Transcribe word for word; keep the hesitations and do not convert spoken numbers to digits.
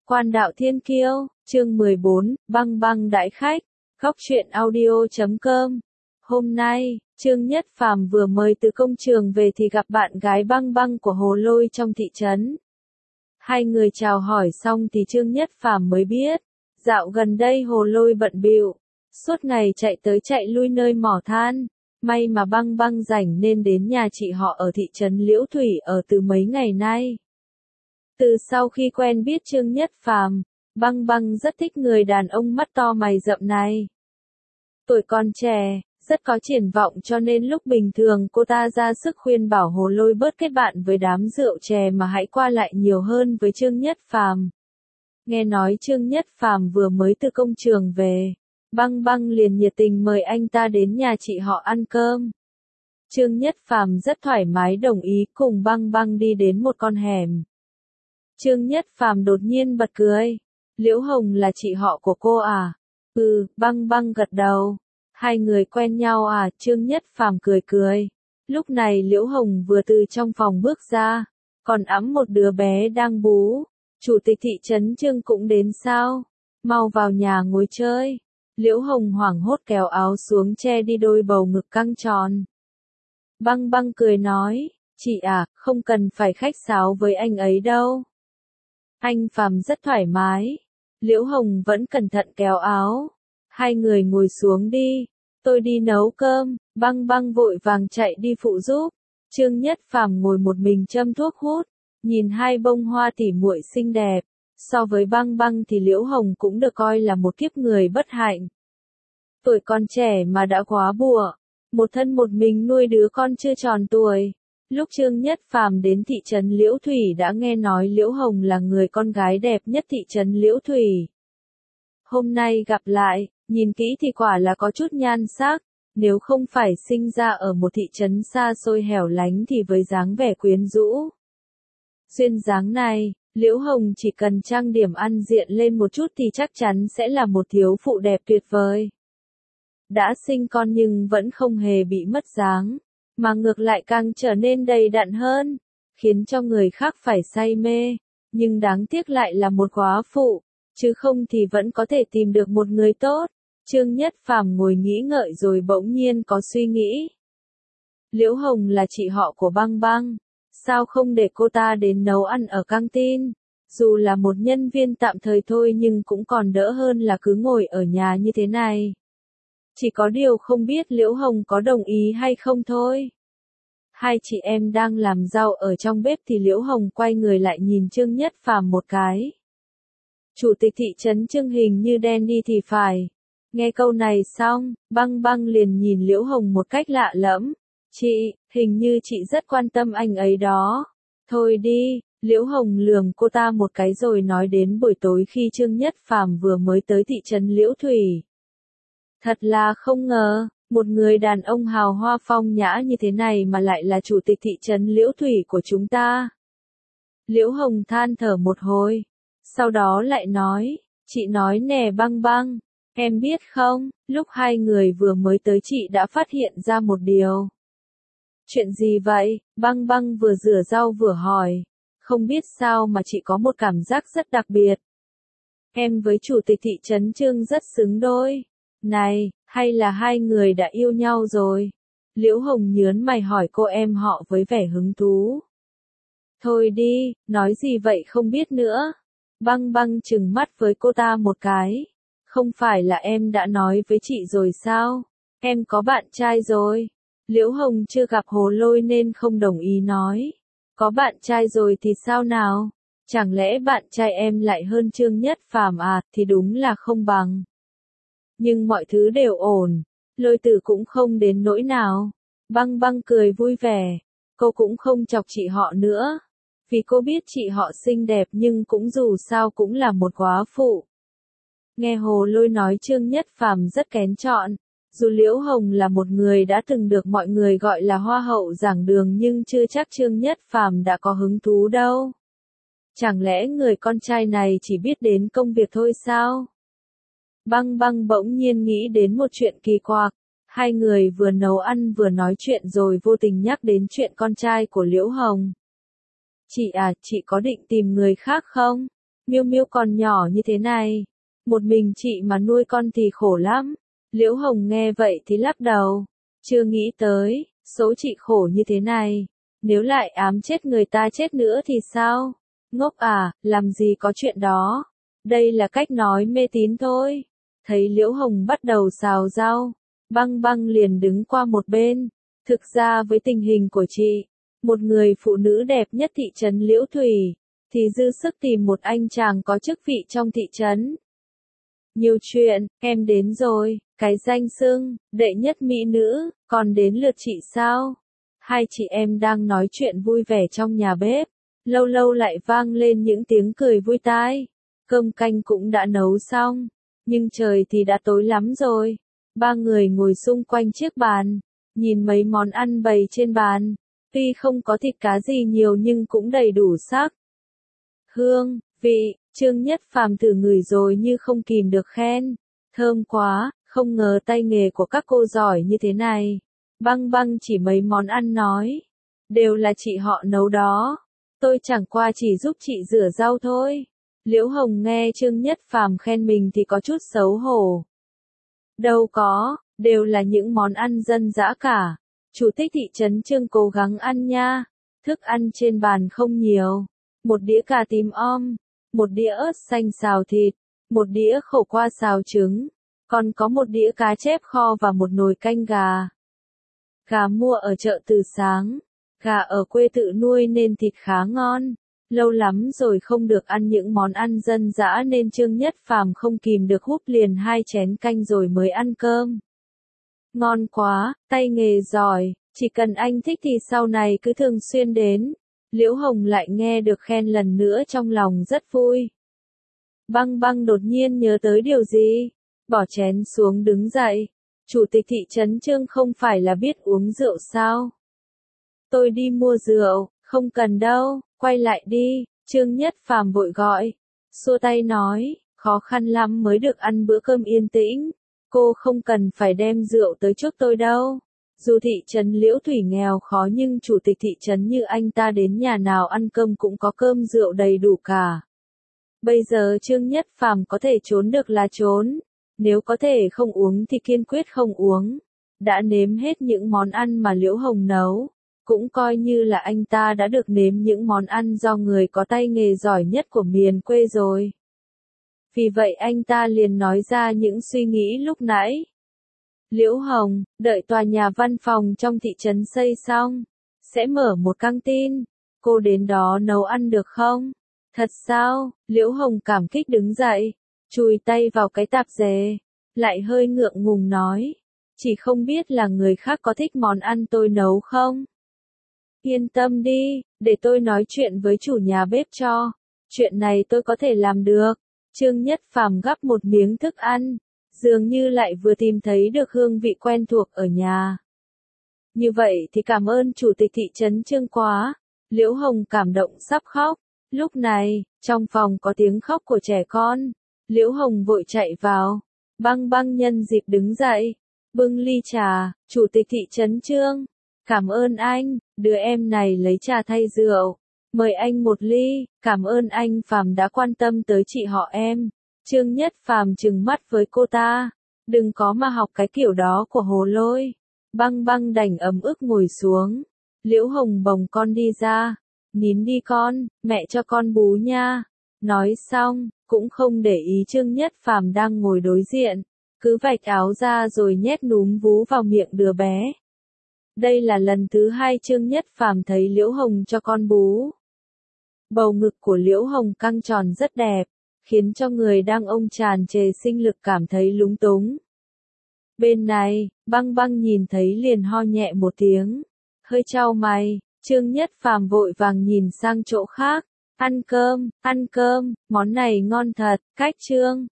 Quan đạo thiên kiêu, chương mười bốn, băng băng đãi khách, góc truyện audio chấm com. Hôm nay, Trương Nhất Phàm vừa mới từ công trường về thì gặp bạn gái băng băng của Hồ Lôi trong thị trấn. Hai người chào hỏi xong thì Trương Nhất Phàm mới biết, dạo gần đây Hồ Lôi bận bịu, suốt ngày chạy tới chạy lui nơi mỏ than. May mà băng băng rảnh nên đến nhà chị họ ở thị trấn Liễu Thủy ở từ mấy ngày nay. Từ sau khi quen biết Trương Nhất Phàm, băng băng rất thích người đàn ông mắt to mày rậm này. Tuổi còn trẻ, rất có triển vọng cho nên lúc bình thường cô ta ra sức khuyên bảo Hồ Lôi bớt kết bạn với đám rượu chè mà hãy qua lại nhiều hơn với Trương Nhất Phàm. Nghe nói Trương Nhất Phàm vừa mới từ công trường về, băng băng liền nhiệt tình mời anh ta đến nhà chị họ ăn cơm. Trương Nhất Phàm rất thoải mái đồng ý cùng băng băng đi đến một con hẻm. Trương Nhất Phàm đột nhiên bật cười. Liễu Hồng là chị họ của cô à? Ừ, băng băng gật đầu. Hai người quen nhau à? Trương Nhất Phàm cười cười. Lúc này Liễu Hồng vừa từ trong phòng bước ra, còn ẵm một đứa bé đang bú. Chủ tịch thị trấn Trương cũng đến sao? Mau vào nhà ngồi chơi. Liễu Hồng hoảng hốt kéo áo xuống che đi đôi bầu ngực căng tròn. Băng băng cười nói, chị à, không cần phải khách sáo với anh ấy đâu. Anh Phàm rất thoải mái. Liễu Hồng vẫn cẩn thận kéo áo. Hai người ngồi xuống đi. Tôi đi nấu cơm. Băng băng vội vàng chạy đi phụ giúp. Trương Nhất Phàm ngồi một mình châm thuốc hút. Nhìn hai bông hoa tỉ muội xinh đẹp. So với băng băng thì Liễu Hồng cũng được coi là một kiếp người bất hạnh. Tuổi còn trẻ mà đã quá bùa. Một thân một mình nuôi đứa con chưa tròn tuổi. Lúc Trương Nhất Phàm đến thị trấn Liễu Thủy đã nghe nói Liễu Hồng là người con gái đẹp nhất thị trấn Liễu Thủy. Hôm nay gặp lại, nhìn kỹ thì quả là có chút nhan sắc, nếu không phải sinh ra ở một thị trấn xa xôi hẻo lánh thì với dáng vẻ quyến rũ. Duyên dáng này, Liễu Hồng chỉ cần trang điểm ăn diện lên một chút thì chắc chắn sẽ là một thiếu phụ đẹp tuyệt vời. Đã sinh con nhưng vẫn không hề bị mất dáng, mà ngược lại càng trở nên đầy đặn hơn, khiến cho người khác phải say mê, nhưng đáng tiếc lại là một góa phụ, chứ không thì vẫn có thể tìm được một người tốt. Trương Nhất Phàm ngồi nghĩ ngợi rồi bỗng nhiên có suy nghĩ. Liễu Hồng là chị họ của băng băng, sao không để cô ta đến nấu ăn ở căng tin, dù là một nhân viên tạm thời thôi nhưng cũng còn đỡ hơn là cứ ngồi ở nhà như thế này. Chỉ có điều không biết Liễu Hồng có đồng ý hay không thôi. Hai chị em đang làm rau ở trong bếp thì Liễu Hồng quay người lại nhìn Trương Nhất Phàm một cái. Chủ tịch thị trấn Trương hình như đen đi thì phải. Nghe câu này xong, băng băng liền nhìn Liễu Hồng một cách lạ lẫm. Chị, hình như chị rất quan tâm anh ấy đó. Thôi đi, Liễu Hồng lườm cô ta một cái rồi nói đến buổi tối khi Trương Nhất Phàm vừa mới tới thị trấn Liễu Thủy. Thật là không ngờ, một người đàn ông hào hoa phong nhã như thế này mà lại là chủ tịch thị trấn Liễu Thủy của chúng ta. Liễu Hồng than thở một hồi, sau đó lại nói, chị nói nè băng băng, em biết không, lúc hai người vừa mới tới chị đã phát hiện ra một điều. Chuyện gì vậy? Băng băng vừa rửa rau vừa hỏi, không biết sao mà chị có một cảm giác rất đặc biệt. Em với chủ tịch thị trấn Trương rất xứng đôi. Này, hay là hai người đã yêu nhau rồi? Liễu Hồng nhớn mày hỏi cô em họ với vẻ hứng thú. Thôi đi, nói gì vậy không biết nữa. Băng băng trừng mắt với cô ta một cái. Không phải là em đã nói với chị rồi sao? Em có bạn trai rồi. Liễu Hồng chưa gặp Hồ Lôi nên không đồng ý nói. Có bạn trai rồi thì sao nào? Chẳng lẽ bạn trai em lại hơn Trương Nhất Phàm à? Thì đúng là không bằng. Nhưng mọi thứ đều ổn, Lôi Tử cũng không đến nỗi nào. Băng băng cười vui vẻ, cô cũng không chọc chị họ nữa, vì cô biết chị họ xinh đẹp nhưng cũng dù sao cũng là một góa phụ. Nghe Hồ Lôi nói Trương Nhất Phàm rất kén chọn, dù Liễu Hồng là một người đã từng được mọi người gọi là hoa hậu giảng đường nhưng chưa chắc Trương Nhất Phàm đã có hứng thú đâu. Chẳng lẽ người con trai này chỉ biết đến công việc thôi sao? Băng băng bỗng nhiên nghĩ đến một chuyện kỳ quặc. Hai người vừa nấu ăn vừa nói chuyện rồi vô tình nhắc đến chuyện con trai của Liễu Hồng. Chị à, chị có định tìm người khác không? Miêu Miêu còn nhỏ như thế này, một mình chị mà nuôi con thì khổ lắm. Liễu Hồng nghe vậy thì lắc đầu, chưa nghĩ tới, số chị khổ như thế này, nếu lại ám chết người ta chết nữa thì sao? Ngốc à, làm gì có chuyện đó. Đây là cách nói mê tín thôi. Thấy Liễu Hồng bắt đầu xào rau, Băng Băng liền đứng qua một bên. Thực ra với tình hình của chị, một người phụ nữ đẹp nhất thị trấn Liễu Thủy, thì dư sức tìm một anh chàng có chức vị trong thị trấn. Nhiều chuyện, em đến rồi, cái danh xưng, đệ nhất mỹ nữ, còn đến lượt chị sao? Hai chị em đang nói chuyện vui vẻ trong nhà bếp, lâu lâu lại vang lên những tiếng cười vui tai. Cơm canh cũng đã nấu xong, nhưng trời thì đã tối lắm rồi. Ba người ngồi xung quanh chiếc bàn, nhìn mấy món ăn bày trên bàn, tuy không có thịt cá gì nhiều nhưng cũng đầy đủ sắc. Hương, vị, Trương Nhất Phàm thử ngửi rồi như không kìm được khen. Thơm quá, không ngờ tay nghề của các cô giỏi như thế này. Băng Băng chỉ mấy món ăn nói, đều là chị họ nấu đó. Tôi chẳng qua chỉ giúp chị rửa rau thôi. Liễu Hồng nghe Trương Nhất Phàm khen mình thì có chút xấu hổ. Đâu có, đều là những món ăn dân dã cả. Chủ tịch thị trấn Trương cố gắng ăn nha. Thức ăn trên bàn không nhiều. Một đĩa cà tím om, một đĩa ớt xanh xào thịt, một đĩa khổ qua xào trứng, còn có một đĩa cá chép kho và một nồi canh gà. Gà mua ở chợ từ sáng, gà ở quê tự nuôi nên thịt khá ngon. Lâu lắm rồi không được ăn những món ăn dân dã nên Trương Nhất Phàm không kìm được húp liền hai chén canh rồi mới ăn cơm. Ngon quá, tay nghề giỏi, chỉ cần anh thích thì sau này cứ thường xuyên đến. Liễu Hồng lại nghe được khen lần nữa trong lòng rất vui. Băng Băng đột nhiên nhớ tới điều gì, bỏ chén xuống đứng dậy. Chủ tịch thị trấn Trương không phải là biết uống rượu sao? Tôi đi mua rượu, không cần đâu, quay lại đi, Trương Nhất Phàm vội gọi. Xua tay nói, khó khăn lắm mới được ăn bữa cơm yên tĩnh. Cô không cần phải đem rượu tới trước tôi đâu. Dù thị trấn Liễu Thủy nghèo khó nhưng chủ tịch thị trấn như anh ta đến nhà nào ăn cơm cũng có cơm rượu đầy đủ cả. Bây giờ Trương Nhất Phàm có thể trốn được là trốn, nếu có thể không uống thì kiên quyết không uống. Đã nếm hết những món ăn mà Liễu Hồng nấu, cũng coi như là anh ta đã được nếm những món ăn do người có tay nghề giỏi nhất của miền quê rồi. Vì vậy anh ta liền nói ra những suy nghĩ lúc nãy. Liễu Hồng, đợi tòa nhà văn phòng trong thị trấn xây xong, sẽ mở một căng tin, cô đến đó nấu ăn được không? Thật sao? Liễu Hồng cảm kích đứng dậy, chùi tay vào cái tạp dề, lại hơi ngượng ngùng nói, chỉ không biết là người khác có thích món ăn tôi nấu không? Yên tâm đi, để tôi nói chuyện với chủ nhà bếp cho, chuyện này tôi có thể làm được. Trương Nhất Phàm gắp một miếng thức ăn, dường như lại vừa tìm thấy được hương vị quen thuộc ở nhà. Như vậy thì cảm ơn chủ tịch thị trấn Trương quá. Liễu Hồng cảm động sắp khóc. Lúc này, trong phòng có tiếng khóc của trẻ con. Liễu Hồng vội chạy vào. Băng Băng nhân dịp đứng dậy, bưng ly trà. Chủ tịch thị trấn Trương, cảm ơn anh, đứa em này lấy trà thay rượu. Mời anh một ly, cảm ơn anh Phàm đã quan tâm tới chị họ em. Trương Nhất Phàm trừng mắt với cô ta, đừng có mà học cái kiểu đó của Hồ Lôi. Băng Băng đành ấm ức ngồi xuống. Liễu Hồng bồng con đi ra, nín đi con, mẹ cho con bú nha. Nói xong, cũng không để ý Trương Nhất Phàm đang ngồi đối diện, cứ vạch áo ra rồi nhét núm vú vào miệng đứa bé. Đây là lần thứ hai Trương Nhất Phàm thấy Liễu Hồng cho con bú. Bầu ngực của Liễu Hồng căng tròn rất đẹp, khiến cho người đang ôm tràn trề sinh lực cảm thấy lúng túng. Bên này, Băng Băng nhìn thấy liền ho nhẹ một tiếng, hơi chau mày. Trương Nhất Phàm vội vàng nhìn sang chỗ khác. Ăn cơm, ăn cơm, món này ngon thật, cách Trương.